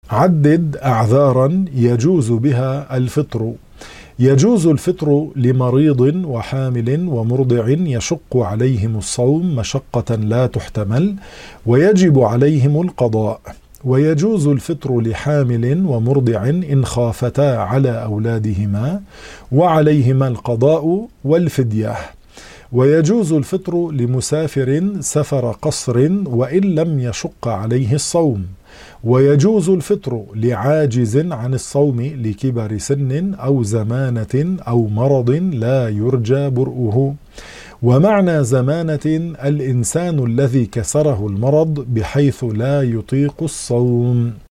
عدد أعذارا يجوز بها الفطر. يجوز الفطر لمريض وحامل ومرضع يشق عليهم الصوم مشقة لا تحتمل ويجب عليهم القضاء. ويجوز الفطر لحامل ومرضع إن خافتا على أولادهما وعليهما القضاء والفدية. ويجوز الفطر لمسافر سفر قصر وإن لم يشق عليه الصوم. ويجوز الفطر لعاجز عن الصوم لكبر سن أو زمانة أو مرض لا يرجى برؤه. ومعنى زمانة الإنسان الذي كسره المرض بحيث لا يطيق الصوم.